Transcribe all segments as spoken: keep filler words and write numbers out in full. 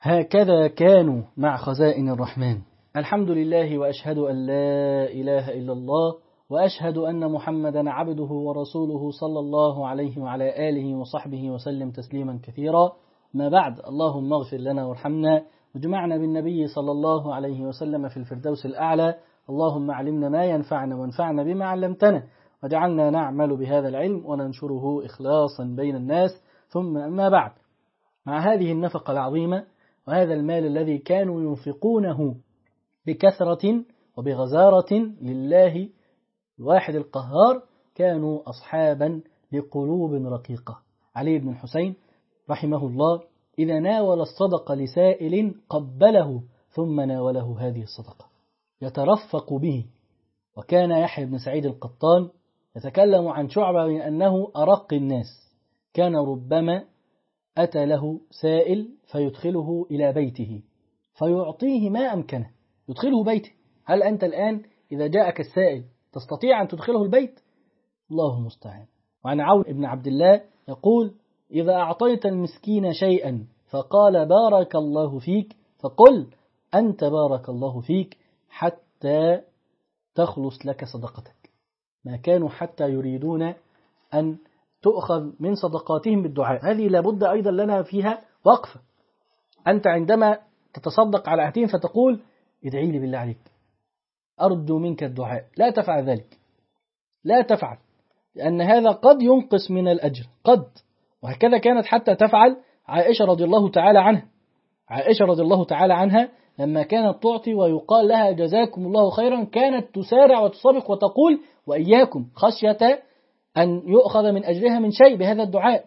هكذا كانوا مع خزائن الرحمن. الحمد لله وأشهد أن لا إله إلا الله وأشهد أن محمدا عبده ورسوله صلى الله عليه وعلى آله وصحبه وسلم تسليما كثيرا. ما بعد، اللهم اغفر لنا وارحمنا واجمعنا بالنبي صلى الله عليه وسلم في الفردوس الأعلى. اللهم علمنا ما ينفعنا وانفعنا بما علمتنا وجعلنا نعمل بهذا العلم وننشره إخلاصا بين الناس. ثم أما بعد، مع هذه النفقة العظيمة وهذا المال الذي كانوا ينفقونه بكثرة وبغزارة لله الواحد القهار، كانوا أصحابا لقلوب رقيقة. علي بن الحسين رحمه الله إذا ناول الصدقة لسائل قبله ثم ناوله هذه الصدقة يترفق به. وكان يحيى بن سعيد القطان يتكلم عن شعبة بأنه أرق الناس، كان ربما أتى له سائل فيدخله إلى بيته فيعطيه ما أمكنه، يدخله بيته. هل أنت الآن إذا جاءك السائل تستطيع أن تدخله البيت؟ الله المستعان. وعن عون بن عبد الله يقول: إذا أعطيت المسكين شيئا فقال بارك الله فيك فقل أنت بارك الله فيك حتى تخلص لك صدقتك. ما كانوا حتى يريدون أن تؤخذ من صدقاتهم بالدعاء. هذه لابد أيضا لنا فيها وقفة. أنت عندما تتصدق على أهتين فتقول ادعي لي بالله عليك، أرجو منك الدعاء، لا تفعل ذلك، لا تفعل، لأن هذا قد ينقص من الأجر، قد. وهكذا كانت حتى تفعل عائشة رضي الله تعالى عنها. عائشة رضي الله تعالى عنها لما كانت تعطي ويقال لها جزاكم الله خيرا كانت تسارع وتسابق وتقول وإياكم، خشية أن يؤخذ من أجرها من شيء بهذا الدعاء،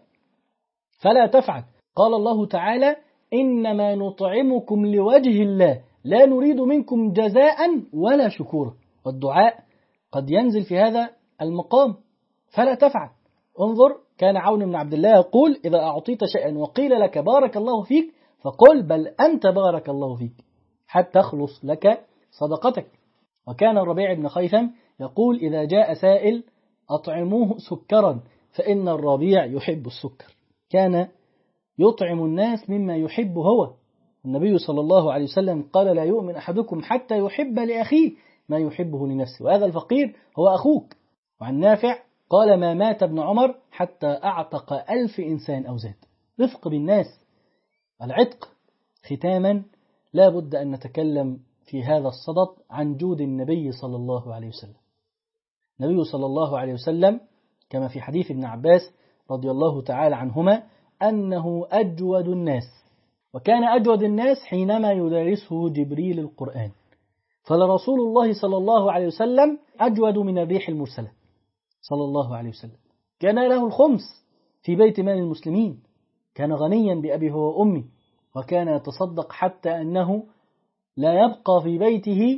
فلا تفعل. قال الله تعالى: إنما نطعمكم لوجه الله لا نريد منكم جزاء ولا شكورا. والدعاء قد ينزل في هذا المقام، فلا تفعل. انظر، كان عون بن عبد الله يقول: إذا أعطيت شيئا وقيل لك بارك الله فيك فقل بل أنت بارك الله فيك حتى تخلص لك صدقتك. وكان الربيع بن خيثم يقول: إذا جاء سائل أطعموه سكرا فإن الربيع يحب السكر. كان يطعم الناس مما يحب هو. النبي صلى الله عليه وسلم قال: لا يؤمن أحدكم حتى يحب لأخيه ما يحبه لنفسه، وهذا الفقير هو أخوك. وعن نافع قال: ما مات ابن عمر حتى أعتق ألف إنسان أو زاد. رفق بالناس، العتق. ختاما، لا بد أن نتكلم في هذا الصدد عن جود النبي صلى الله عليه وسلم. النبي صلى الله عليه وسلم كما في حديث ابن عباس رضي الله تعالى عنهما أنه أجود الناس، وكان أجود الناس حينما يدرسه جبريل القرآن. فلرسول الله صلى الله عليه وسلم أجود من الريح المرسلة صلى الله عليه وسلم. كان له الخمس في بيت مال المسلمين، كان غنيا بأبي هو وأمي، وكان يتصدق حتى أنه لا يبقى في بيته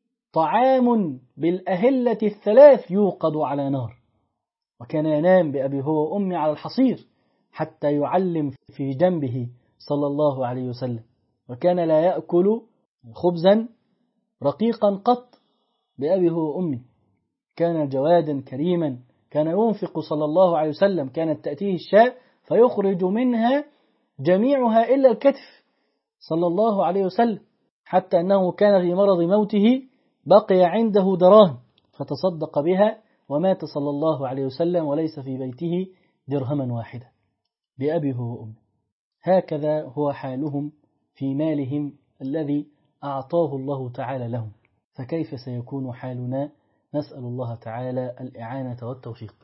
طعام بالأهلة الثلاث يوقد على نار، وكان ينام بأبي هو وأمي على الحصير حتى يعلم في جنبه صلى الله عليه وسلم، وكان لا يأكل خبزا رقيقا قط بأبي هو وأمي. كان جوادا كريما، كان ينفق صلى الله عليه وسلم، كانت تأتيه الشاة فيخرج منها جميعها إلا الكتف صلى الله عليه وسلم، حتى أنه كان في مرض موته بقي عنده دراهم فتصدق بها ومات صلى الله عليه وسلم وليس في بيته درهما واحدا بأبي هو وأمي. هكذا هو حالهم في مالهم الذي أعطاه الله تعالى لهم، فكيف سيكون حالنا؟ نسأل الله تعالى الإعانة والتوفيق.